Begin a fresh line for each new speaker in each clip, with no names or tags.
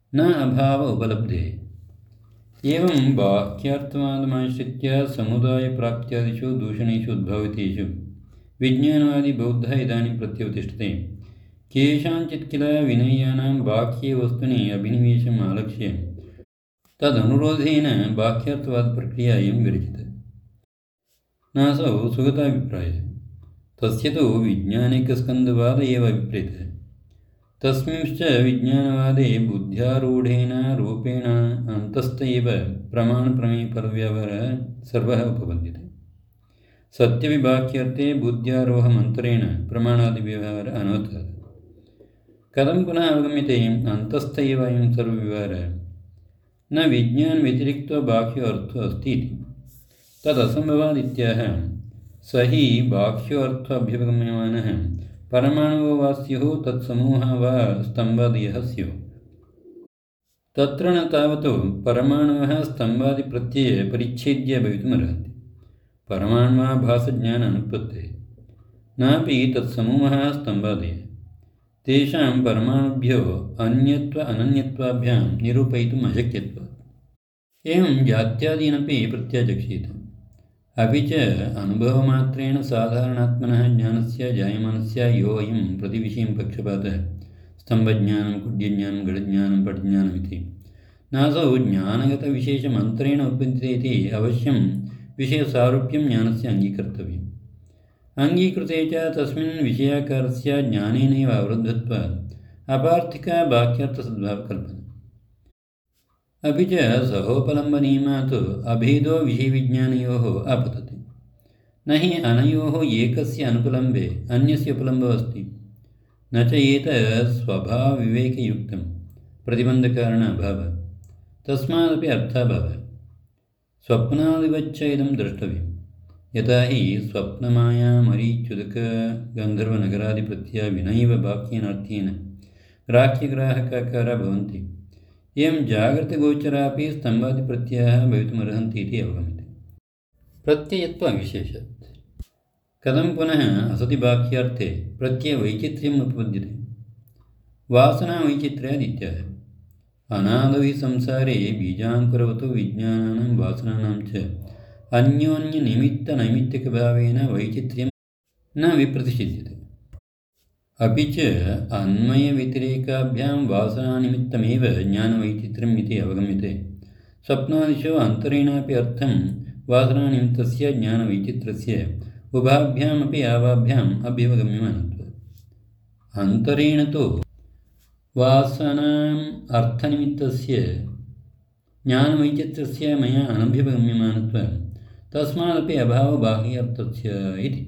न अभाव उपलब्धेः। एवं वाक्यार्थवादमाश्रित्य समुदायप्राप्त्यादिषु दूषणेषु उद्भवितेषु विज्ञानवादी बौद्धः इदानीं प्रत्युत्तिष्ठते। केषाञ्चित् किल विनय्यानां बाह्ये वस्तूनि अभिनिवेशम् आलक्ष्य तदनुरोधेन बाह्यार्थवादप्रक्रिया इयं विरचिता। नासौ सुगताभिप्रायः। तस्य तु विज्ञानिकस्कन्धवाद एव विप्रेतः। तस्मिंश्च विज्ञानवादे बुद्ध्यारूढेन रूपेण अन्तस्थ एव प्रमाणप्रमेयपरव्यवहारः सर्वः उपपद्यते। सत्यविबाह्यर्थे बुद्ध्यारोहमन्तरेण प्रमाणादिव्यवहारः अनवतः। कथं पुनः अवगम्यते अन्तस्थ एव अयं सर्वव्यवहारः, न विज्ञानव्यतिरिक्तो बाह्यो अर्थो अस्ति इति। तदसम्भवादित्याह। स हि बाह्योऽर्थोऽभ्युपगम्यमानः परमाणवो वा स्युः तत्समूहः वा स्तम्भादयः स्युः। तत्र न तावत् परमाणवः स्तम्भादिप्रत्यये परिच्छेद्य भवितुमर्हन्ति। परमाणवः भासज्ञान अनुत्पत्तेः, नापि तत्समूहः स्तम्भादयः। तेषां परमाणुभ्यो अन्यत्व अनन्यत्वाभ्यां निरूपयितुम् अशक्यत्वात्। एवं जात्यादीनपि प्रत्याचक्षेत। अपि च अनुभवमात्रेण साधारणात्मनः ज्ञानस्य जायमानस्य यो अयं प्रतिविषयं पक्षपातः स्तम्भज्ञानं कुड्यज्ञानं घटज्ञानं पटज्ञानमिति नासौ ज्ञानगतविशेषमन्तरेण उपपद्यते इति अवश्यं विषयसारूप्यं ज्ञानस्य अङ्गीकर्तव्यम्। अङ्गीकृते च तस्मिन् विषयाकारस्य ज्ञानेनैव अवरुद्धत्वात् अपार्थिकबाह्यार्थसद्भावकल्पना। अपि च सहोपलम्बनियमात् अभेदो विषयविज्ञानयोः आपतते। न हि अनयोः एकस्य अनुपलम्बे अन्यस्य उपलम्बो अस्ति। न च एतत् स्वभावविवेकयुक्तं प्रतिबन्धकारण अभावः। तस्मादपि अर्थाभावः। स्वप्नादिवच्च इदं द्रष्टव्यं। यथा हि स्वप्नमायामरीच्युतकगन्धर्वनगरादिप्रत्यया विनैव बाह्येनार्थेन ग्राह्यग्राहकाकारा भवन्ति। एवं जागृतगोचरापि स्तम्भादिप्रत्ययाः भवितुमर्हन्ति इति अवगम्यते। प्रत्ययत्वविशेषात्। कथं पुनः असति बाह्यार्थे प्रत्ययवैचित्र्यम् उपपद्यते। वासनावैचित्र्यादित्याह। अनादौ हि संसारे बीजाङ्कुरवतो विज्ञानानां वासनानां च अन्योन्यनिमित्तनैमित्तिकभावेन वैचित्र्यं न विप्रतिषिध्यते। अपि च अन्वयव्यतिरेकाभ्यां वासनानिमित्तमेव ज्ञानवैचित्र्यम् इति अवगम्यते। स्वप्नादिषु अन्तरेणापि अर्थं वासनानिमित्तस्य ज्ञानवैचित्र्यस्य उभाभ्यामपि आवाभ्याम् अभ्युपगम्यमानत्वात्। अन्तरेण तु वासनाम् अर्थनिमित्तस्य ज्ञानवैचित्र्यस्य मया अनभ्युपगम्यमानत्वात् तस्मादपि अभावबाह्यार्थस्य इति।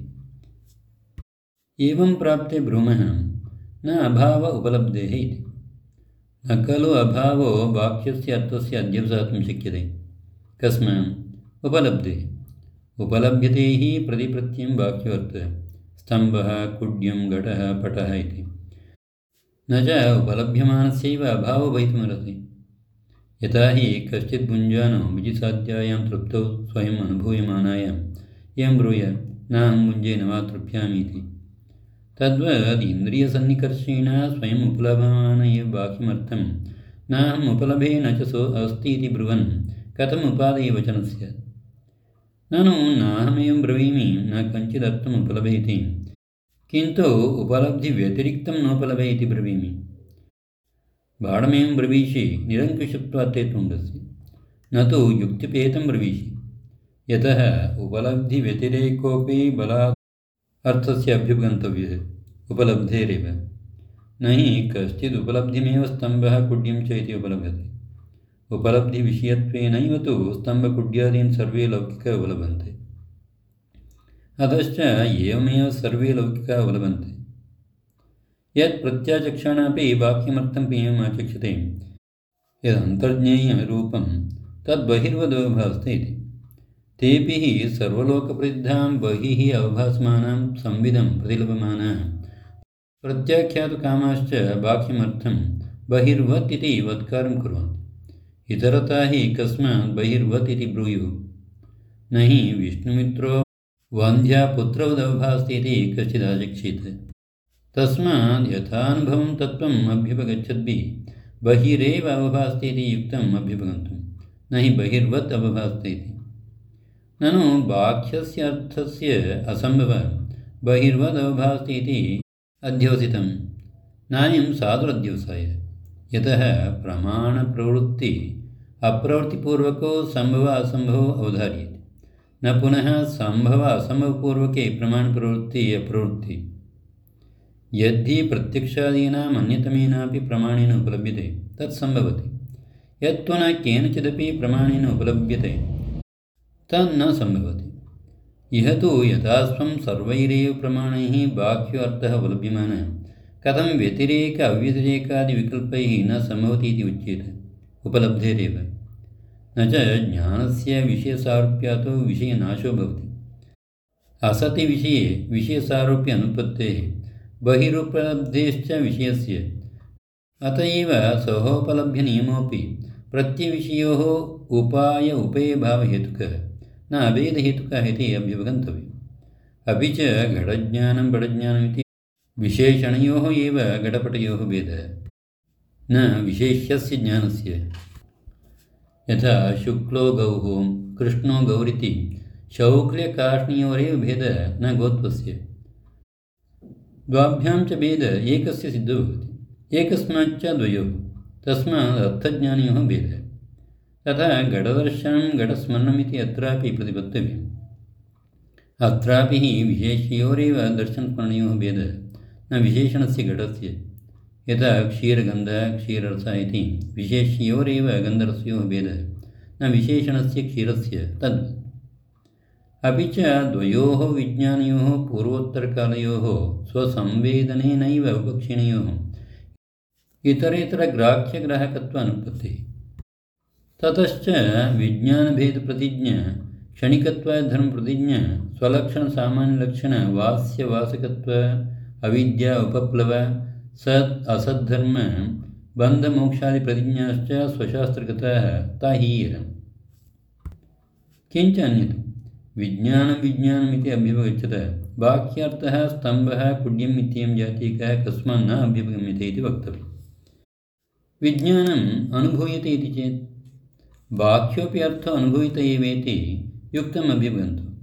एवं प्राप्ते ब्रूमः न अभाव उपलब्धेः इति। न खलु अभावो वाक्यस्य अर्थस्य अध्यवसातुं शक्यते। कस्मात्? उपलब्धेः। उपलभ्यते हि प्रतिप्रत्ययं वाक्योऽर्थः स्तम्भः कुड्यं घटः पटः इति। न च उपलभ्यमानस्यैव अभावो भवितुमर्हति। यथा हि कश्चित् भुञ्जानो विजिसाध्यायां तृप्तौ स्वयम् अनुभूयमानायाम् एवं ब्रूयात् नाहं भुञ्जे न वा तृप्यामि इति। तद्वद् इन्द्रियसन्निकर्षेण स्वयम् उपलभमान एव बाह्यमर्थं नाहम् उपलभे न च सो अस्ति इति ब्रुवन् कथम् उपादेयवचनं स्यात्? ननु नाहमेवं ब्रवीमि न कञ्चिदर्थम् उपलभे इति, किन्तु उपलब्धिव्यतिरिक्तं नोपलभे इति ब्रवीमि। बाढमेवं ब्रवीषि निरङ्कुशत्वात् ते तुण्डसि, न तु युक्तिपेतं ब्रवीषि। यतः उपलब्धिव्यतिरेकोऽपि बलात् अर्थस्य अभ्युपगन्तव्यः उपलब्धेरेव। न हि कश्चित् उपलब्धिमेव स्तम्भः कुड्यं च इति उपलभ्यते। उपलब्धिविषयत्वेनैव तु स्तम्भकुड्यादीन् सर्वे लौकिका उपलभन्ते। अतश्च एवमेव सर्वे लौकिका उपलभन्ते। यत् प्रत्याचक्षाणापि वाक्यमर्थं एवम् आचक्षते यदन्तर्ज्ञेयरूपं तद्बहिर्वदवभासते इति। तेऽपि हि सर्वलोकप्रसिद्धां बहिः अवभासमानां संविदं प्रतिलभमानाः प्रत्याख्यातकामाश्च वाक्यमर्थं बहिर्वत् इति वत्कारं कुर्वन्ति। इतरता हि कस्मात् बहिर्वत् इति ब्रूयुः? न हि विष्णुमित्रो वन्ध्यापुत्रवदवभासते इति कश्चिदाचक्षेत। तस्मात् यथानुभवं तत्त्वम् अभ्युपगच्छद्भिः बहिरेव अवभासते इति युक्तम् अभ्युपगन्तुं, न हि बहिर्वत् अवभासते इति। ननु बाह्यस्य अर्थस्य असम्भवः बहिर्वदवभासते इति अध्योसितं, नायं साधुरध्योसाय। यतः प्रमाणप्रवृत्ति अप्रवृत्तिपूर्वको सम्भव असम्भवो अवधार्यते, न पुनः सम्भव असम्भवपूर्वके प्रमाणप्रवृत्ति अप्रवृत्ति। यद्धि प्रत्यक्षादीनाम् अन्यतमेनापि प्रमाणेन उपलभ्यते तत्सम्भवति, यत्तु न केनचिदपि प्रमाणेन उपलभ्यते तन्न सम्भवति। इह तु यथा स्वं सर्वैरेव प्रमाणैः बाह्यो अर्थः उपलभ्यमानः कथं व्यतिरेक अव्यतिरेकादिविकल्पैः न सम्भवति इति उच्यते, उपलब्धेरेव। न च ज्ञानस्य विषयसारूप्यातो विषयनाशो भवति, असति विषये विषयसारूप्य अनुपत्तेः बहिरुपलब्धेश्च विषयस्य। अत एव सहोपलभ्यनियमोऽपि प्रत्यविषयोः उपाय उपेयभावहेतुकः न अभेदहेतुकः इति अभ्युपगन्तव्यम्। अपि च घटज्ञानं पटज्ञानमिति विशेषणयोः एव घटपटयोः भेदः, न विशेष्यस्य ज्ञानस्य। यथा शुक्लो गौः कृष्णो गौरिति शौक्ल्यकाष्णयोरेव भेदः न गोत्वस्य। द्वाभ्यां च भेदः एकस्य सिद्धो भवति, एकस्माच्च द्वयोः, तस्मात् अर्थज्ञानयोः भेदः। तथा घटदर्शनं घटस्मरणमिति अत्रापि प्रतिपत्तव्यम्। अत्रापि विशेष्ययोरेव दर्शनस्मरणयोः भेदः, न विशेषणस्य घटस्य। यथा क्षीरगन्धः क्षीररसः इति विशेष्ययोरेव गन्धरसयोः भेदः, न विशेषणस्य क्षीरस्य तद्वत्। अपि च द्वयोः विज्ञानयोः पूर्वोत्तरकालयोः स्वसंवेदनेनैव उपक्षिणयोः इतरेतरग्राह्यग्राहकत्वानुपत्तिः। ततश्च विज्ञानभेदप्रतिज्ञा क्षणिकत्वाद्धर्मप्रतिज्ञा स्वलक्षणसामान्यलक्षणवास्यवासकत्व अविद्या उपप्लव सत् असद्धर्म बन्धमोक्षादिप्रतिज्ञाश्च स्वशास्त्रगताः ताहीरम्। किञ्च अन्यत् विज्ञानं विज्ञानमिति अभ्युपगच्छतः बाह्यार्थः स्तम्भः कुड्यम् इत्ययं जातीकः कस्मान्न अभ्युपगम्यते इति वक्तव्यम्। विज्ञानम् अनुभूयते इति चेत् बाह्योऽपि अर्थो अनुभूयत एवेति युक्तम् अभ्युपगन्तव्यम्।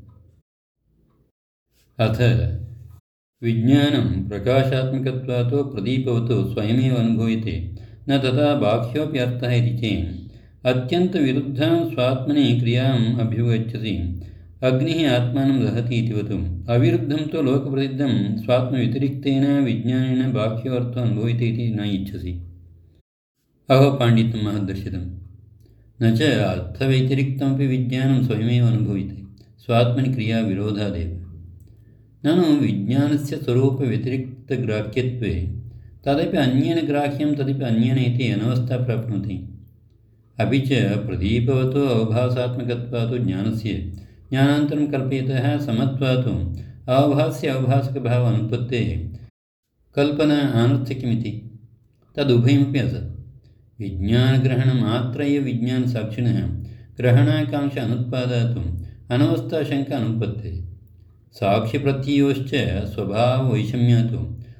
अथ विज्ञानं प्रकाशात्मकत्वातो प्रदीपवतो स्वयमेव अनुभूयते, न तथा बाह्योऽपि अर्थः इति चेत् अत्यन्तविरुद्धां स्वात्मनि क्रियाम् अभ्युपगच्छसि। अग्निः आत्मानं दहति इति वतुम् अविरुद्धं तु लोकप्रसिद्धं स्वात्मव्यतिरिक्तेन विज्ञानेन बाह्योऽर्थो अनुभूयते इति न इच्छसि। अहो पाण्डित्यं महद्दर्शितं। न च अर्थव्यतिरिक्तमपि विज्ञानं स्वयमेव अनुभूयते स्वात्मनि क्रियाविरोधादेव। ननु विज्ञानस्य स्वरूपव्यतिरिक्तग्राह्यत्वे तदपि अन्येन ग्राह्यं तदपि अन्येन इति अनवस्था प्राप्नोति। अपि च प्रदीपवतो अवभासात्मकत्वात् ज्ञानस्य ज्ञानान्तरं कल्पयतः समत्वात् अवभास्य अवभासकभाव अनुपत्तेः कल्पना अनर्थक्यमिति तदुभयमपि असत्। विज्ञानग्रहणमात्र एव विज्ञानसाक्षिणः ग्रहणाकाङ्क्षा अनुत्पादातुम् अनवस्थाशङ्का अनुपत्तेः। साक्ष्यप्रत्ययोश्च स्वभाववैषम्यात्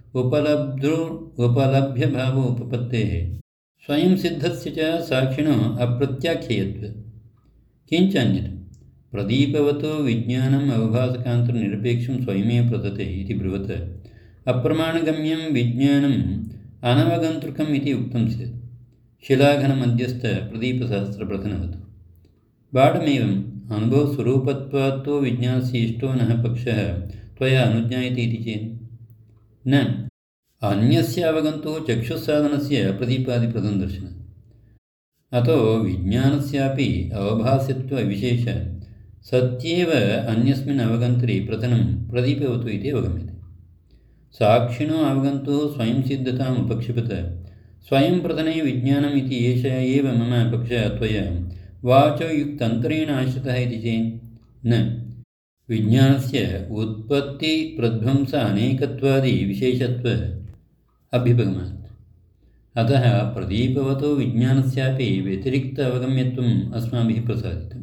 उपलभ्यभावो उपपत्तेः स्वयं सिद्धस्य च साक्षिणो अप्रत्याख्ययत्वे। किञ्च अन्यत् प्रदीपवतो विज्ञानम् अवभासकान्तरनिरपेक्षं स्वयमेव प्रदते इति ब्रुवत् अप्रमाणगम्यं विज्ञानम् अनवगन्तृकम् इति उक्तं स्यात्। शिलाघनमध्यस्थ प्रदीपसहस्रप्रथनवत्। बाढमेवम् अनुभवस्वरूपत्वात्तो विज्ञानस्य इष्टो नः पक्षः त्वया अनुज्ञायते इति चेत् न अन्यस्य अवगन्तुः चक्षुस्साधनस्य प्रदीपादिप्रथमदर्शनम्। अतो विज्ञानस्यापि अवभास्यत्वविशेष सत्येव अन्यस्मिन् अवगन्तरि प्रथमं प्रदीपवतु इति अवगम्यते। साक्षिणो अवगन्तुः स्वयं सिद्धताम् उपक्षिपत स्वयं प्रथने विज्ञानम् इति एष एव मम पक्षः त्वया वाचो युक्तन्तरेण आश्रितः इति चेत् न विज्ञानस्य उत्पत्तिप्रध्वंस अनेकत्वादि विशेषत्व अभ्युपगमात्। अतः प्रदीपवतो विज्ञानस्यापि व्यतिरिक्त अवगम्यत्वम् अस्माभिः प्रसादितम्।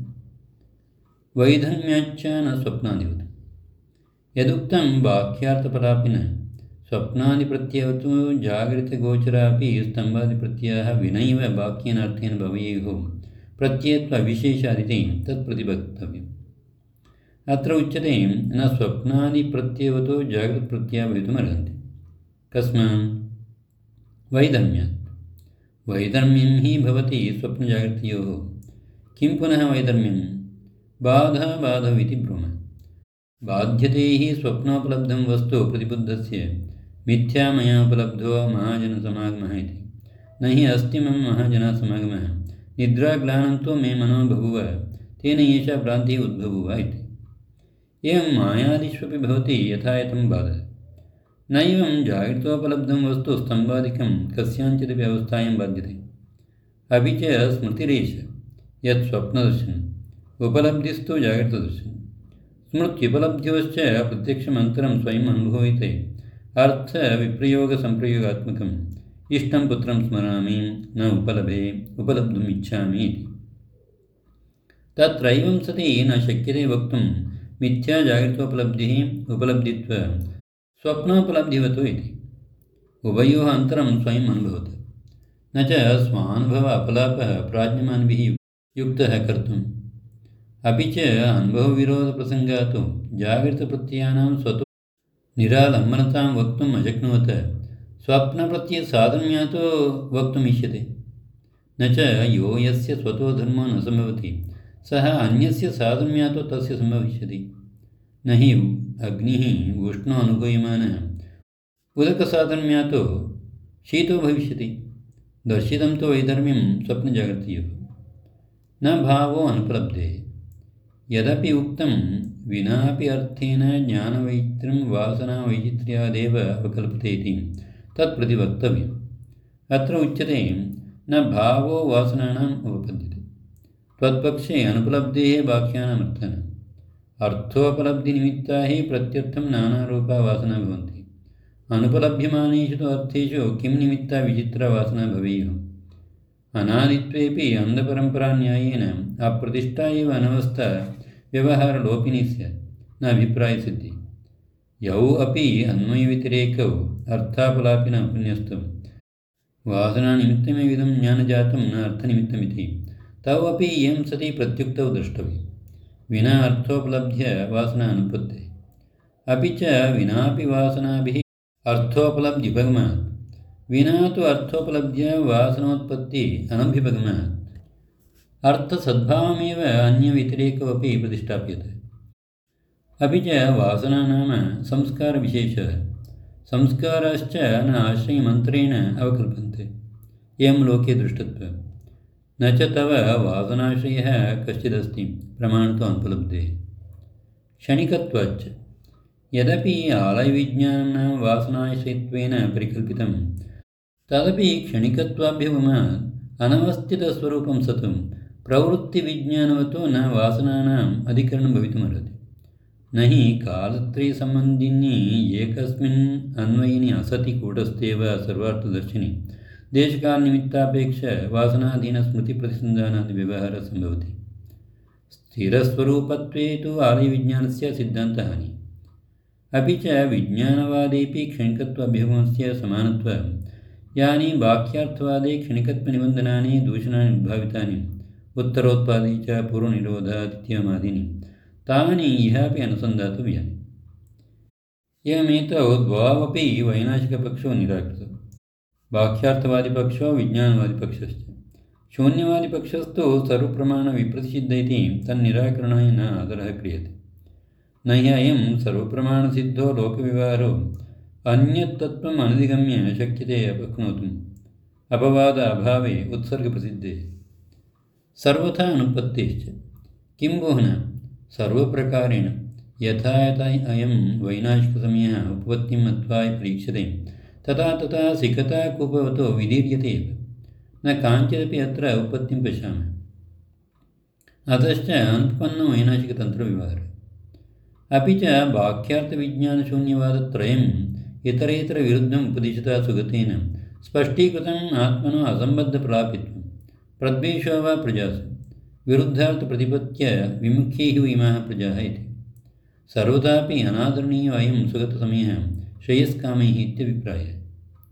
वैधर्म्याच्च न स्वप्नादिवत्। यदुक्तं वाक्यार्थपरापिन स्वप्नादिप्रत्ययः जागृतगोचरापि स्तम्भादिप्रत्ययाः विनैव वाक्येनार्थेन भवेयुः प्रत्ययत्वविशेषादिति तत्प्रतिवक्तव्यम्। अत्र उच्यते न स्वप्नादिप्रत्ययवतो जागृतप्रत्ययाः भवितुमर्हन्ति। कस्मात्? वैधर्म्यात्। वैधर्म्यं हि भवति स्वप्नजागृतयोः। किं पुनः वैधर्म्यं? बाधाबाधविति ब्रूमः। बाध्यते हि स्वप्नोपलब्धं वस्तु प्रतिबुद्धस्य मिथ्या मया उपलब्धो महाजनसमागमः इति। न हि अस्ति मम महाजनसमागमः, निद्राग्लानं तु मे मनो बभूव, तेन एषा भ्रान्तिः उद्बभूव इति। एवं मायादिष्वपि भवति यथायथं बाधः। नैवं जागृतोपलब्धं वस्तु स्तम्भादिकं कस्याञ्चिदपि अवस्थायां बाध्यते। अपि च स्मृतिरेष यत् स्वप्नदर्शनम्, उपलब्धिस्तु जागृतदर्शनम्। स्मृत्युपलब्ध्योश्च प्रत्यक्षमन्तरं स्वयम् अनुभूयते अर्थविप्रयोगसम्प्रयोगात्मकम्। इष्टं पुत्रं स्मरामि न उपलभे, उपलब्धुम् इच्छामि इति। तत्रैवं सति न शक्यते वक्तुं मिथ्या जागृतोपलब्धिः उपलब्धित्व स्वप्नोपलब्धिवतो इति। उभयोः अन्तरं स्वयम् अनुभवत्। न च स्वानुभव अपलापः प्राज्ञमानभिः युक्तः कर्तुम्। अपि च अनुभवविरोधप्रसङ्गात् जागृतप्रत्ययानां स्वतो निरालम्बनतां वक्तुम् अशक्नुवत् स्वप्नप्रत्ययसाधर्म्यात् वक्तुमिष्यते। न च यो यस्य स्वतो धर्मो न सम्भवति सः अन्यस्य साधर्म्यात् तस्य सम्भविष्यति। न हि अग्निः उष्णो अनुभूयमानः उदकसाधर्म्यात् शीतो भविष्यति। दर्शितं तु वैधर्म्यं स्वप्नजागृतयोः। न भावो अनुपलब्धेः। यदपि उक्तं विनापि अर्थेन ज्ञानवैचित्र्यं वासनावैचित्र्यादेव अवकल्पते इति तत्प्रतिवक्तव्यम्। अत्र उच्यते न भावो वासनानाम् उपपद्यते। त्वत्पक्षे अनुपलब्धेः वाक्यानामर्थानाम् अर्थोपलब्धिनिमित्ता हि प्रत्यर्थं नानारूपा वासना भवन्ति। अनुपलभ्यमानेषु तु अर्थेषु किं निमित्ता विचित्रा वासना भवेयुः? अनादित्वेपि अन्धपरम्परान्यायेन अप्रतिष्ठा एव अनवस्था व्यवहारलोपिनी स्यात्, न अभिप्रायसिद्धिः। यौ अपि अन्वयव्यतिरेकौ अर्थापलापिनः उपन्यस्तौ वासनानिमित्तमेविदं ज्ञानजातं न अर्थनिमित्तमिति तौ अपि इयं सति प्रत्युक्तौ द्रष्टव्यम्। विना अर्थोपलभ्य वासना अनुपत्तिः। अपि च विनापि वासनाभिः अर्थोपलब्धिभगमात्। विना तु अर्थोपलब्ध्या वासनोत्पत्ति अनभिभगमात्। अर्थसद्भावमेव अन्यव्यतिरेकोऽपि प्रतिष्ठाप्यते। अपि च वासना नाम संस्कारविशेषः। संस्काराश्च न आश्रयमन्त्रेण अवकल्पन्ते। एवं लोके दृष्टत्वम्। न च तव वासनाश्रयः कश्चिदस्ति प्रमाणतो अनुपलब्धेः। क्षणिकत्वाच्च यदपि आलयविज्ञानं वासनाश्रयत्वेन परिकल्पितं तदपि क्षणिकत्वाभ्युपमात् अनवस्थितस्वरूपं सत् प्रवृत्तिविज्ञानवतो न वासनानाम् अधिकरणं भवितुमर्हति। न हि कालत्रयसम्बन्धिनी एकस्मिन् अन्वयिनि असति कूटस्थेव सर्वार्थदर्शिनि देशकालनिमित्तापेक्ष वासनाधीनस्मृतिप्रतिसन्धानादिव्यवहारः सम्भवति। स्थिरस्वरूपत्वे तु आलयविज्ञानस्य सिद्धान्तहानि। अपि च विज्ञानवादेपि क्षणिकत्वाभ्युगमस्य समानत्वं यानि वाक्यार्थवादे क्षणिकत्वनिबन्धनानि दूषणानि उद्भावितानि उत्तरोत्पादे च पूर्वनिरोधादित्यमादीनि तानि इहापि अनुसन्धातव्यानि। एवमेतौ द्वावपि वैनाशिकपक्षो निराकृतौ। वाक्यार्थवादिपक्षो विज्ञानवादिपक्षश्च। शून्यवादिपक्षस्तु सर्वप्रमाणविप्रतिषिद्ध इति तन्निराकरणाय न आदरः क्रियते। न ह्ययं सर्वप्रमाणसिद्धो लोकव्यवहारो अन्यत्तत्त्वम् अनधिगम्य शक्यते अपक्नोतुम् अपवाद अभावे उत्सर्गप्रसिद्धे सर्वथा अनुपत्तेश्च। किं बोहन सर्वप्रकारेण यथा यथा अयं वैनाशिकसमयः उपपत्तिं मत्वा परीक्ष्यते तथा तथा सिकता कूपवतो विदीर्यते एव। न काञ्चिदपि अत्र उपपत्तिं पश्यामः। अतश्च अनुपन्नो वैनाशिकतन्त्रव्यवहारः। अपि च वाक्यार्थविज्ञानशून्यवादत्रयम् इतरेतरविरुद्धम् उपदिशता सुगतेन स्पष्टीकृतम् आत्मनो असम्बद्धप्रलापित्वं प्रद्वेषो वा प्रजासु विरुद्धार्थप्रतिपत्य विमुख्यैः इमाः प्रजाः इति। सर्वदापि अनादरणीयो अयं सुगतसमयः श्रेयस्कामैः इत्यभिप्रायः।